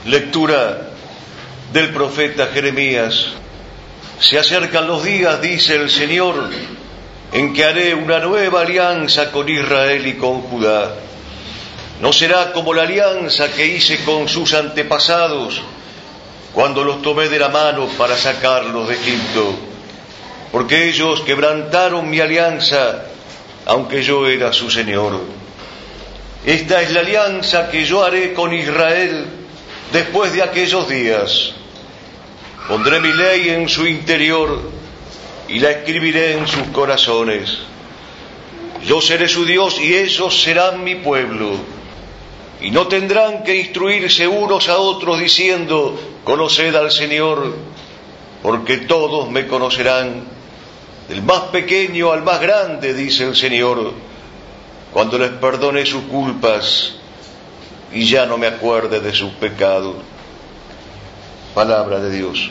Lectura del profeta Jeremías. Se acercan los días, dice el Señor, en que haré una nueva alianza con Israel y con Judá. No será como la alianza que hice con sus antepasados, cuando los tomé de la mano para sacarlos de Egipto, porque ellos quebrantaron mi alianza, aunque yo era su Señor. Esta es la alianza que yo haré con Israel después de aquellos días. Pondré mi ley en su interior y la escribiré en sus corazones. Yo seré su Dios y ellos serán mi pueblo. Y no tendrán que instruirse unos a otros diciendo: conoced al Señor, porque todos me conocerán, del más pequeño al más grande, dice el Señor, cuando les perdone sus culpas y ya no me acuerde de sus pecados. Palabra de Dios.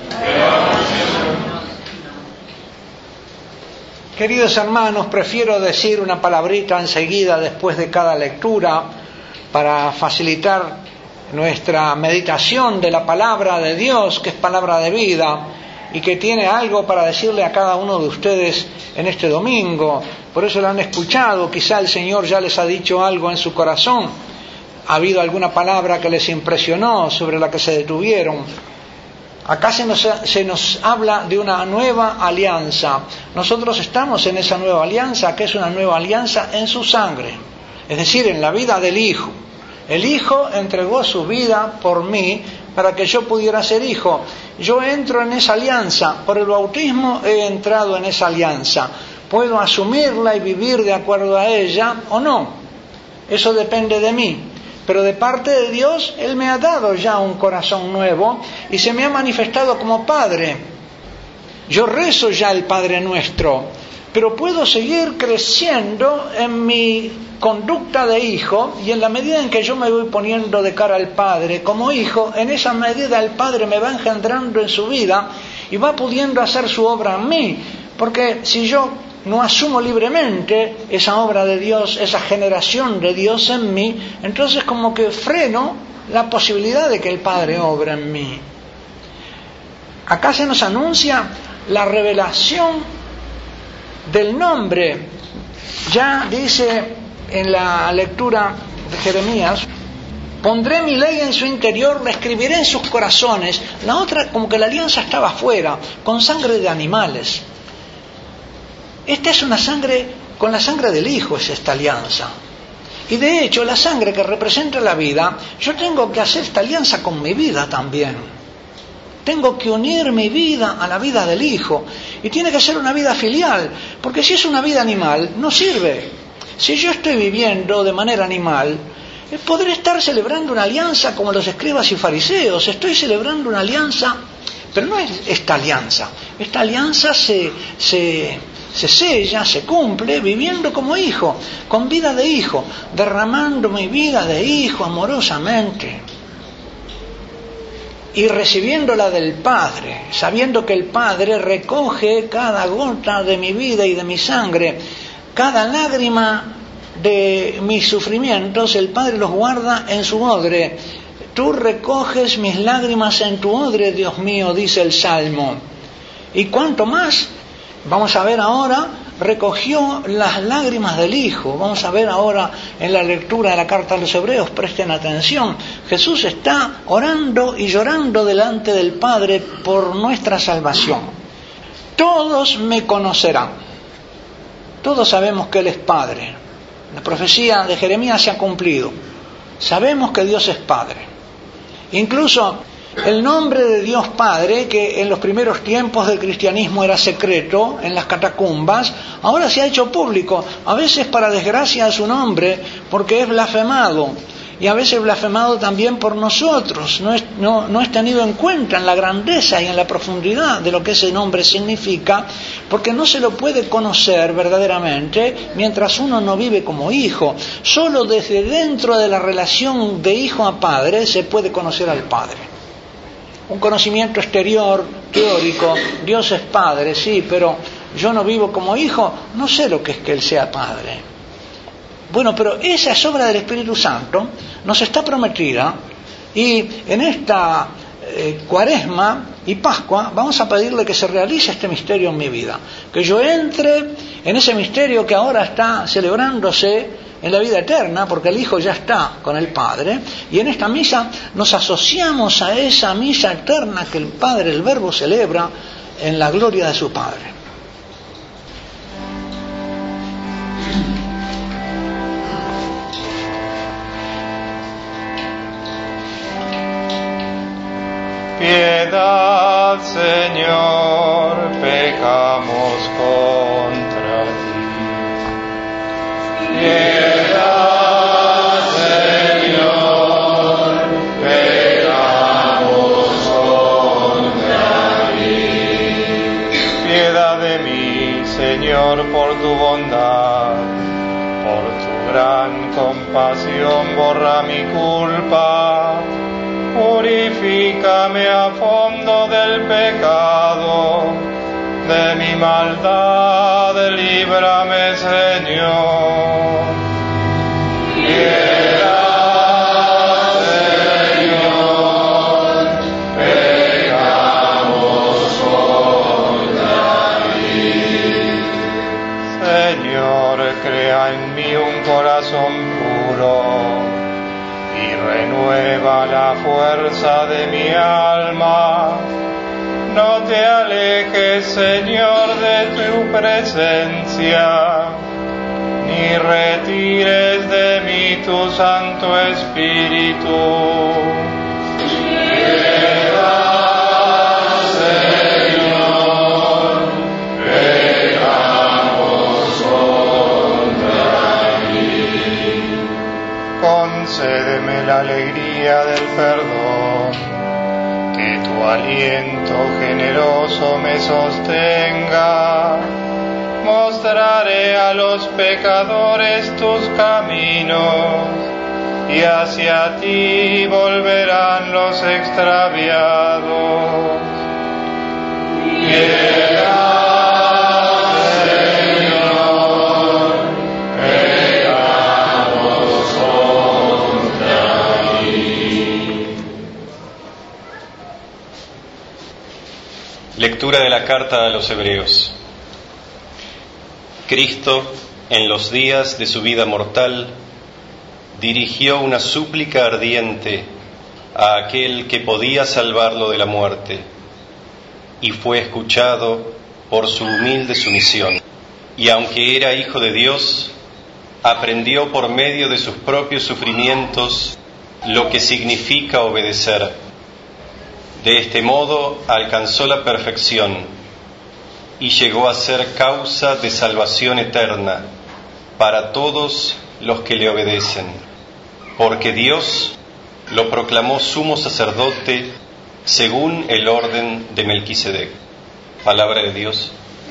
Queridos hermanos, prefiero decir una palabrita enseguida después de cada lectura para facilitar nuestra meditación de la palabra de Dios, que es palabra de vida y que tiene algo para decirle a cada uno de ustedes en este domingo. Por eso lo han escuchado, quizá el Señor ya les ha dicho algo en su corazón. Ha habido alguna palabra que les impresionó, sobre la que se detuvieron. Acá se nos habla de una nueva alianza. Nosotros estamos en esa nueva alianza, que es una nueva alianza en su sangre, es decir, en la vida del Hijo. El Hijo entregó su vida por mí para que yo pudiera ser hijo. Yo entro en esa alianza, por el bautismo he entrado en esa alianza. Puedo asumirla y vivir de acuerdo a ella o no. Eso depende de mí. Pero de parte de Dios, Él me ha dado ya un corazón nuevo y se me ha manifestado como Padre. Yo rezo ya el Padre Nuestro, pero puedo seguir creciendo en mi conducta de hijo, y en la medida en que yo me voy poniendo de cara al Padre como hijo, en esa medida el Padre me va engendrando en su vida y va pudiendo hacer su obra en mí. Porque si yo no asumo libremente esa obra de Dios, esa generación de Dios en mí, entonces como que freno la posibilidad de que el Padre obre en mí. Acá se nos anuncia la revelación del nombre. Ya dice en la lectura de Jeremías: pondré mi ley en su interior, la escribiré en sus corazones. La otra, como que la alianza estaba afuera, con sangre de animales. Esta es una sangre, con la sangre del Hijo es esta alianza. Y de hecho, la sangre que representa la vida, yo tengo que hacer esta alianza con mi vida también. Tengo que unir mi vida a la vida del Hijo. Y tiene que ser una vida filial, porque si es una vida animal, no sirve. Si yo estoy viviendo de manera animal, podré estar celebrando una alianza como los escribas y fariseos. Estoy celebrando una alianza, pero no es esta alianza. Esta alianza se sella, se cumple viviendo como hijo, con vida de hijo, derramando mi vida de hijo amorosamente y recibiéndola del Padre, sabiendo que el Padre recoge cada gota de mi vida y de mi sangre, cada lágrima de mis sufrimientos, el Padre los guarda en su odre. Tú recoges mis lágrimas en tu odre, Dios mío, dice el Salmo. Y cuánto más, vamos a ver ahora, recogió las lágrimas del Hijo. Vamos a ver ahora en la lectura de la carta a los Hebreos, presten atención. Jesús está orando y llorando delante del Padre por nuestra salvación. Todos me conocerán. Todos sabemos que Él es Padre. La profecía de Jeremías se ha cumplido. Sabemos que Dios es Padre. Incluso el nombre de Dios Padre, que en los primeros tiempos del cristianismo era secreto en las catacumbas, ahora se ha hecho público, a veces para desgracia de su nombre, porque es blasfemado, y a veces blasfemado también por nosotros. No es tenido en cuenta en la grandeza y en la profundidad de lo que ese nombre significa, porque no se lo puede conocer verdaderamente mientras uno no vive como hijo. Solo desde dentro de la relación de hijo a padre se puede conocer al Padre. Un conocimiento exterior, teórico, Dios es Padre, sí, pero yo no vivo como hijo, no sé lo que es que Él sea Padre. Bueno, pero esa es obra del Espíritu Santo, nos está prometida Y en esta Cuaresma y Pascua vamos a pedirle que se realice este misterio en mi vida, que yo entre en ese misterio que ahora está celebrándose en la vida eterna, porque el Hijo ya está con el Padre, y en esta misa nos asociamos a esa misa eterna que el Padre, el Verbo, celebra en la gloria de su Padre. Piedad, Señor, pecamos contra ti. Piedad, Señor, pecamos contra ti. Piedad de mí, Señor, por tu bondad, por tu gran compasión, borra mi culpa. Purifícame a fondo del pecado, de mi maldad, líbrame, Señor. Piedad, Señor, pecamos contra ti. Señor, crea en mí un corazón puro y renueva la fuerza de mi alma. No te alejes, Señor, de tu presencia, ni retires de mí tu Santo Espíritu. Piedad, Señor, pecamos contra ti. Concédeme la alegría del perdón, que tu aliento generoso me sostenga. Mostraré a los pecadores tus caminos, y hacia ti volverán los extraviados. Lectura de la carta a los Hebreos. Cristo, en los días de su vida mortal, dirigió una súplica ardiente a aquel que podía salvarlo de la muerte, y fue escuchado por su humilde sumisión. Y aunque era hijo de Dios, aprendió por medio de sus propios sufrimientos lo que significa obedecer. De este modo alcanzó la perfección y llegó a ser causa de salvación eterna para todos los que le obedecen, porque Dios lo proclamó sumo sacerdote según el orden de Melquisedec. Palabra de Dios.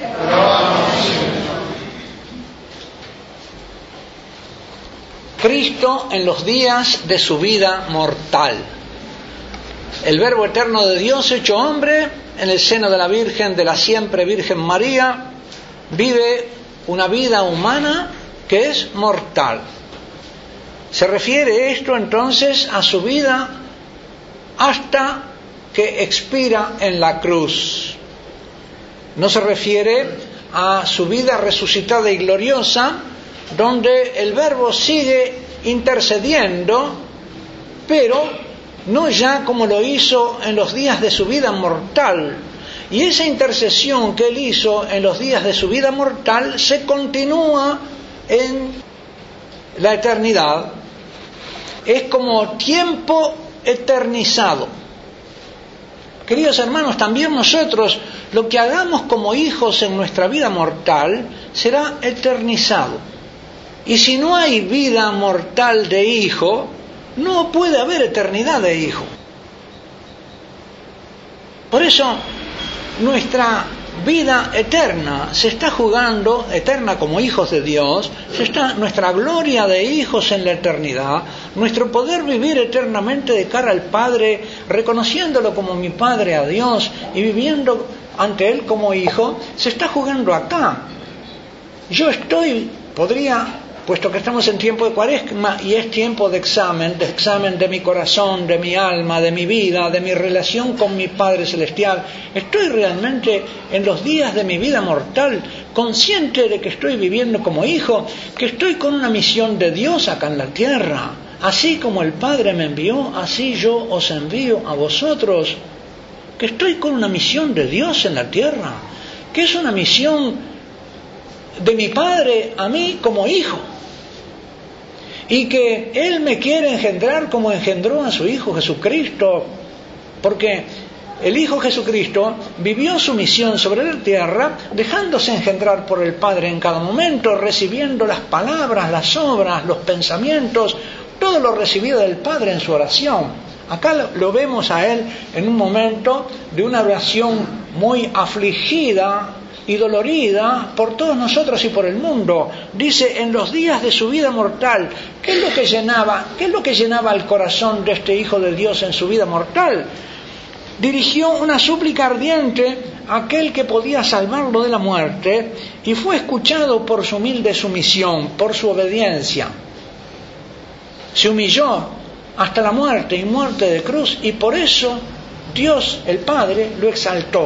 Cristo en los días de su vida mortal. El Verbo eterno de Dios hecho hombre en el seno de la Virgen, de la siempre Virgen María, vive una vida humana que es mortal. Se refiere esto entonces a su vida hasta que expira en la cruz. No se refiere a su vida resucitada y gloriosa, donde el Verbo sigue intercediendo, pero no ya como lo hizo en los días de su vida mortal. Y esa intercesión que él hizo en los días de su vida mortal se continúa en la eternidad. Es como tiempo eternizado. Queridos hermanos, también nosotros lo que hagamos como hijos en nuestra vida mortal será eternizado. Y si no hay vida mortal de hijo, no puede haber eternidad de hijo. Por eso nuestra vida eterna se está jugando, eterna como hijos de Dios, nuestra gloria de hijos en la eternidad, nuestro poder vivir eternamente de cara al Padre, reconociéndolo como mi Padre a Dios y viviendo ante Él como hijo, se está jugando acá. Yo podría puesto que estamos en tiempo de Cuaresma y es tiempo de examen de mi corazón, de mi alma, de mi vida, de mi relación con mi Padre Celestial. ¿Estoy realmente en los días de mi vida mortal consciente de que estoy viviendo como hijo, que estoy con una misión de Dios acá en la tierra? Así como el Padre me envió, así yo os envío a vosotros. Que estoy con una misión de Dios en la tierra, que es una misión de mi Padre a mí como hijo, y que Él me quiere engendrar como engendró a su Hijo Jesucristo, porque el Hijo Jesucristo vivió su misión sobre la tierra dejándose engendrar por el Padre en cada momento, recibiendo las palabras, las obras, los pensamientos, todo lo recibido del Padre en su oración. Acá lo vemos a Él en un momento de una oración muy afligida y dolorida por todos nosotros y por el mundo. Dice, en los días de su vida mortal. ¿Qué es lo que llenaba el corazón de este Hijo de Dios en su vida mortal? Dirigió una súplica ardiente a aquel que podía salvarlo de la muerte y fue escuchado por su humilde sumisión, por su obediencia. Se humilló hasta la muerte y muerte de cruz, y por eso Dios, el Padre, lo exaltó.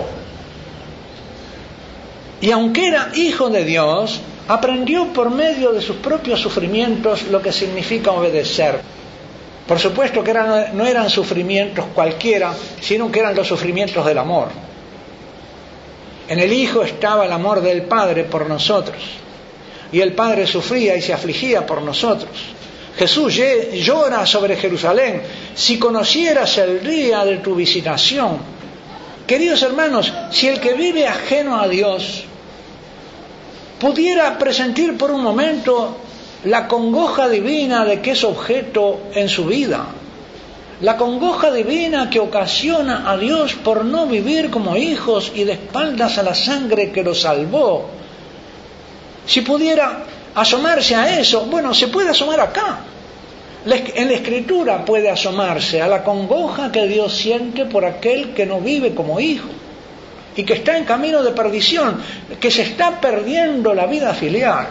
Y aunque era hijo de Dios, aprendió por medio de sus propios sufrimientos lo que significa obedecer. Por supuesto que no eran sufrimientos cualquiera, sino que eran los sufrimientos del amor. En el Hijo estaba el amor del Padre por nosotros, y el Padre sufría y se afligía por nosotros. Jesús llora sobre Jerusalén: si conocieras el día de tu visitación. Queridos hermanos, si el que vive ajeno a Dios pudiera presentir por un momento la congoja divina de que es objeto en su vida, la congoja divina que ocasiona a Dios por no vivir como hijos y de espaldas a la sangre que lo salvó, si pudiera asomarse a eso, bueno, se puede asomar acá. En la Escritura puede asomarse a la congoja que Dios siente por aquel que no vive como hijo y que está en camino de perdición, que se está perdiendo la vida filial.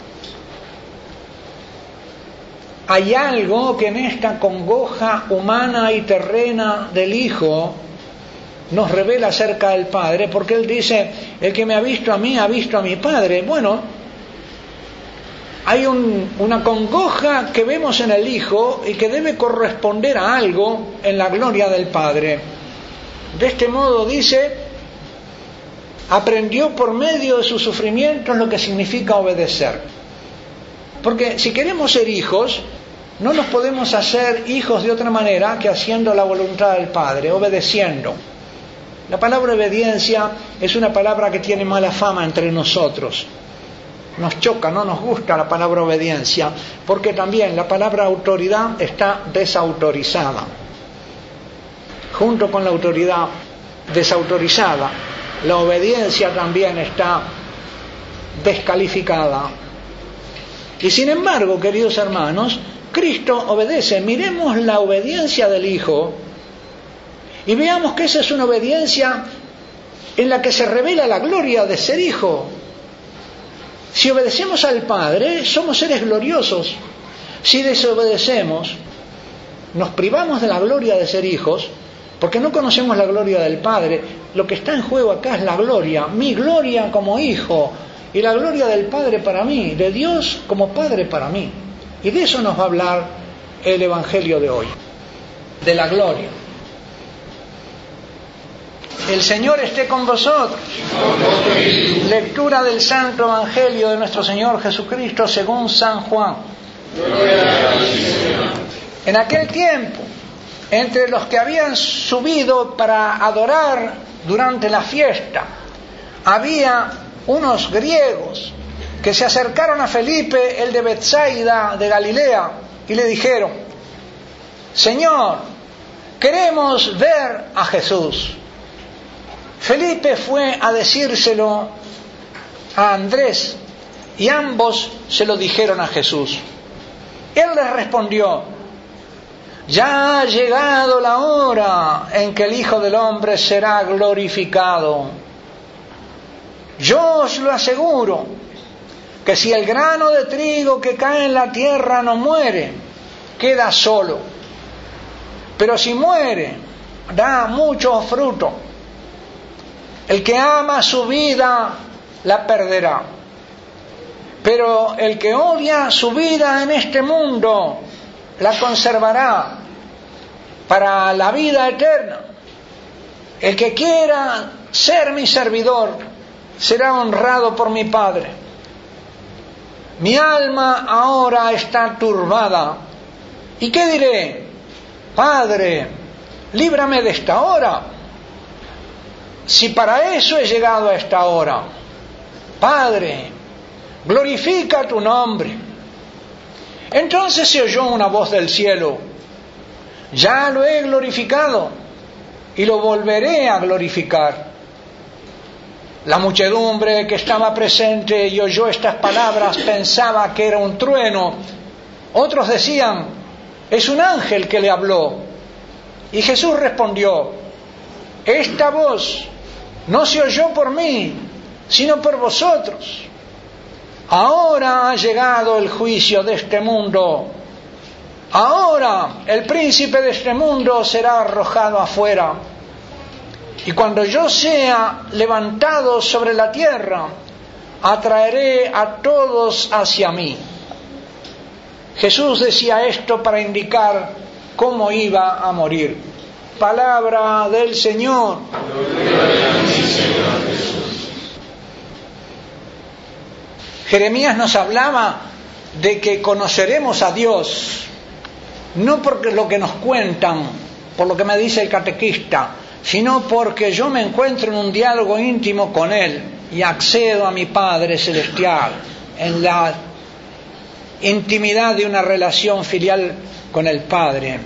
Hay algo que en esta congoja humana y terrena del Hijo nos revela acerca del Padre, porque Él dice: el que me ha visto a mí, ha visto a mi Padre. Bueno, hay una congoja que vemos en el Hijo y que debe corresponder a algo en la gloria del Padre. De este modo dice: aprendió por medio de sus sufrimientos lo que significa obedecer. Porque si queremos ser hijos, no nos podemos hacer hijos de otra manera que haciendo la voluntad del Padre, obedeciendo. La palabra obediencia es una palabra que tiene mala fama entre nosotros. Nos choca, no nos gusta la palabra obediencia, porque también la palabra autoridad está desautorizada. Junto con la autoridad desautorizada, la obediencia también está descalificada. Y sin embargo, queridos hermanos, Cristo obedece. Miremos la obediencia del Hijo y veamos que esa es una obediencia en la que se revela la gloria de ser hijo. Si obedecemos al Padre, somos seres gloriosos. Si desobedecemos, nos privamos de la gloria de ser hijos, porque no conocemos la gloria del Padre. Lo que está en juego acá es la gloria, mi gloria como hijo, y la gloria del Padre para mí, de Dios como Padre para mí. Y de eso nos va a hablar el Evangelio de hoy, de la gloria. El Señor esté con vosotros. Lectura del Santo Evangelio de nuestro Señor Jesucristo según San Juan. En aquel tiempo, entre los que habían subido para adorar durante la fiesta, había unos griegos que se acercaron a Felipe, el de Betsaida de Galilea, y le dijeron: Señor, queremos ver a Jesús. Felipe fue a decírselo a Andrés y ambos se lo dijeron a Jesús. Él les respondió: ya ha llegado la hora en que el Hijo del Hombre será glorificado. Yo os lo aseguro, que si el grano de trigo que cae en la tierra no muere, queda solo. Pero si muere, da mucho fruto. El que ama su vida, la perderá. Pero el que odia su vida en este mundo, la conservará para la vida eterna. El que quiera ser mi servidor, será honrado por mi Padre. Mi alma ahora está turbada. ¿Y qué diré? Padre, líbrame de esta hora. Si para eso he llegado a esta hora. Padre, glorifica tu nombre. Entonces se oyó una voz del cielo. Ya lo he glorificado y lo volveré a glorificar. La muchedumbre que estaba presente y oyó estas palabras pensaba que era un trueno. Otros decían, es un ángel que le habló. Y Jesús respondió, esta voz no se oyó por mí, sino por vosotros. Ahora ha llegado el juicio de este mundo. Ahora el príncipe de este mundo será arrojado afuera. Y cuando yo sea levantado sobre la tierra, atraeré a todos hacia mí. Jesús decía esto para indicar cómo iba a morir. Palabra del Señor. Jeremías nos hablaba de que conoceremos a Dios, no por lo que nos cuentan, por lo que me dice el catequista, sino porque yo me encuentro en un diálogo íntimo con Él y accedo a mi Padre Celestial en la intimidad de una relación filial con el Padre.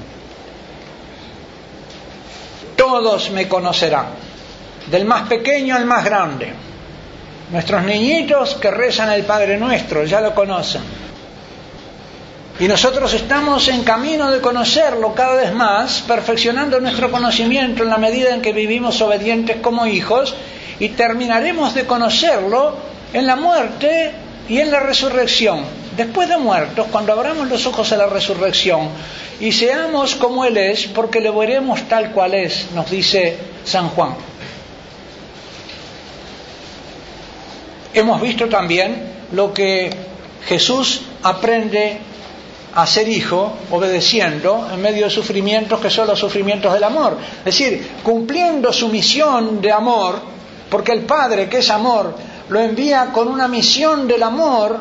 Todos me conocerán, del más pequeño al más grande. Nuestros niñitos que rezan el Padre Nuestro ya lo conocen. Y nosotros estamos en camino de conocerlo cada vez más, perfeccionando nuestro conocimiento en la medida en que vivimos obedientes como hijos, y terminaremos de conocerlo en la muerte y en la resurrección. Después de muertos, cuando abramos los ojos a la resurrección y seamos como Él es, porque le veremos tal cual es, nos dice San Juan. Hemos visto también lo que Jesús aprende a ser hijo, obedeciendo en medio de sufrimientos que son los sufrimientos del amor. Es decir, cumpliendo su misión de amor, porque el Padre, que es amor, lo envía con una misión del amor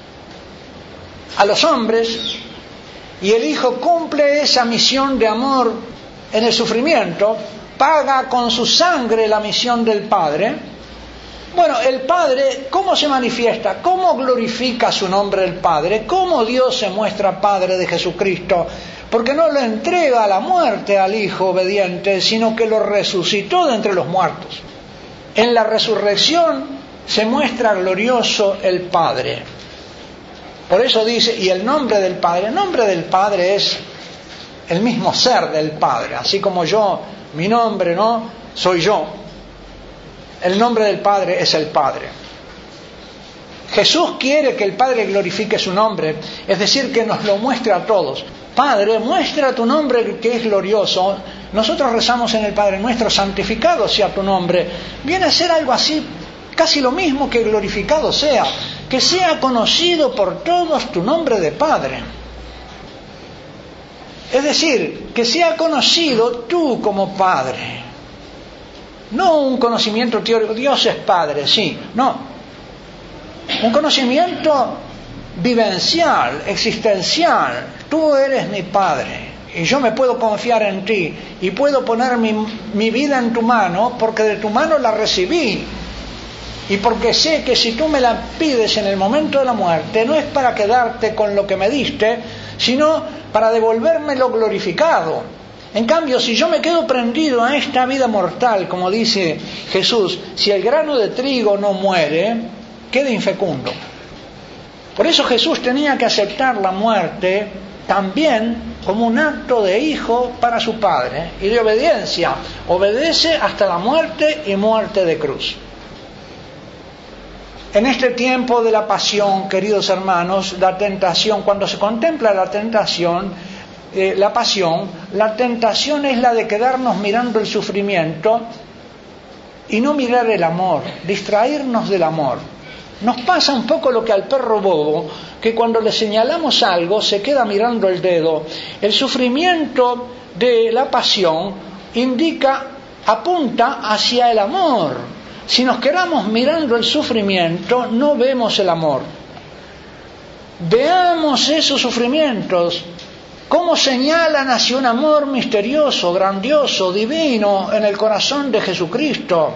a los hombres, y el Hijo cumple esa misión de amor en el sufrimiento, paga con su sangre la misión del Padre. Bueno, el Padre, ¿cómo se manifiesta? ¿Cómo glorifica su nombre el Padre? ¿Cómo Dios se muestra Padre de Jesucristo? Porque no lo entrega a la muerte al Hijo obediente, sino que lo resucitó de entre los muertos. En la resurrección se muestra glorioso el Padre. Por eso dice, y el nombre del Padre es el mismo ser del Padre, así como yo, mi nombre, ¿no? Soy yo. El nombre del Padre es el Padre. Jesús quiere que el Padre glorifique su nombre, es decir, que nos lo muestre a todos. Padre, muestra tu nombre que es glorioso. Nosotros rezamos en el Padre Nuestro, santificado sea tu nombre. Viene a ser algo así, casi lo mismo que glorificado sea. Que sea conocido por todos tu nombre de Padre. Es decir, que sea conocido tú como Padre. No un conocimiento teórico, Dios es Padre, sí, no. Un conocimiento vivencial, existencial. Tú eres mi Padre y yo me puedo confiar en ti y puedo poner mi vida en tu mano porque de tu mano la recibí. Y porque sé que si tú me la pides en el momento de la muerte, no es para quedarte con lo que me diste, sino para devolvérmelo glorificado. En cambio, si yo me quedo prendido a esta vida mortal, como dice Jesús, si el grano de trigo no muere, queda infecundo. Por eso Jesús tenía que aceptar la muerte también como un acto de hijo para su Padre y de obediencia. Obedece hasta la muerte y muerte de cruz. En este tiempo de la pasión, queridos hermanos, la tentación, cuando se contempla la tentación, la pasión, la tentación es la de quedarnos mirando el sufrimiento y no mirar el amor, distraernos del amor. Nos pasa un poco lo que al perro bobo, que cuando le señalamos algo se queda mirando el dedo. El sufrimiento de la pasión apunta hacia el amor. Si nos quedamos mirando el sufrimiento, no vemos el amor. Veamos esos sufrimientos, cómo señalan hacia un amor misterioso, grandioso, divino en el corazón de Jesucristo.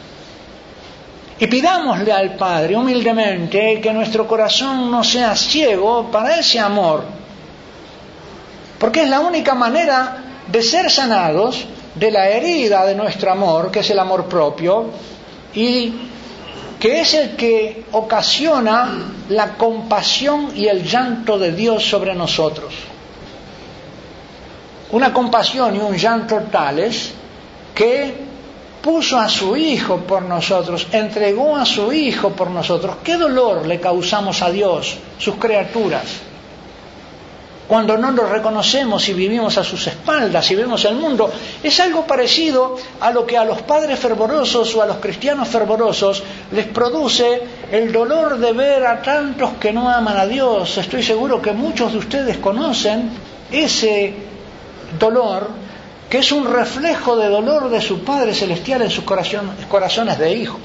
Y pidámosle al Padre humildemente que nuestro corazón no sea ciego para ese amor, porque es la única manera de ser sanados de la herida de nuestro amor, que es el amor propio, y que es el que ocasiona la compasión y el llanto de Dios sobre nosotros. Una compasión y un llanto tales que puso a su Hijo por nosotros, entregó a su Hijo por nosotros. ¿Qué dolor le causamos a Dios, sus criaturas, cuando no lo reconocemos y vivimos a sus espaldas y vemos el mundo? Es algo parecido a lo que a los padres fervorosos o a los cristianos fervorosos les produce el dolor de ver a tantos que no aman a Dios. Estoy seguro que muchos de ustedes conocen ese dolor, que es un reflejo de dolor de su Padre Celestial en sus corazones de hijos.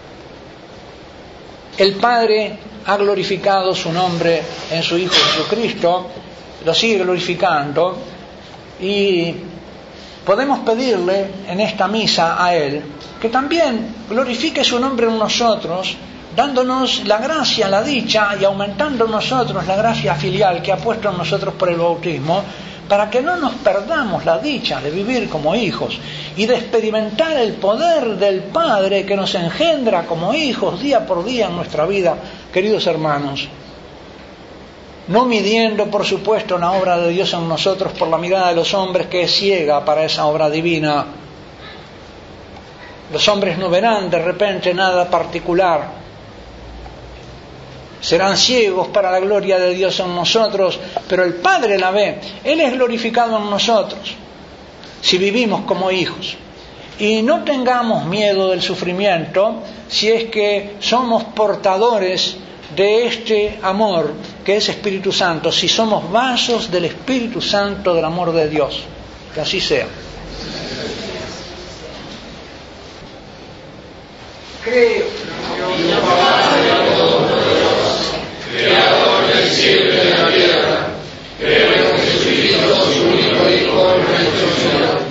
El Padre ha glorificado su nombre en su Hijo Jesucristo, lo sigue glorificando, y podemos pedirle en esta misa a Él que también glorifique su nombre en nosotros, dándonos la gracia, la dicha, y aumentando en nosotros la gracia filial que ha puesto en nosotros por el bautismo, para que no nos perdamos la dicha de vivir como hijos y de experimentar el poder del Padre que nos engendra como hijos día por día en nuestra vida, queridos hermanos. No midiendo, por supuesto, la obra de Dios en nosotros por la mirada de los hombres, que es ciega para esa obra divina. Los hombres no verán de repente nada particular. Serán ciegos para la gloria de Dios en nosotros, pero el Padre la ve. Él es glorificado en nosotros si vivimos como hijos. Y no tengamos miedo del sufrimiento si es que somos portadores de este amor que es Espíritu Santo, si somos vasos del Espíritu Santo, del amor de Dios. Que así sea. Creo, Creador del cielo y de la tierra, creo en Jesucristo, su único Hijo, nuestro Señor,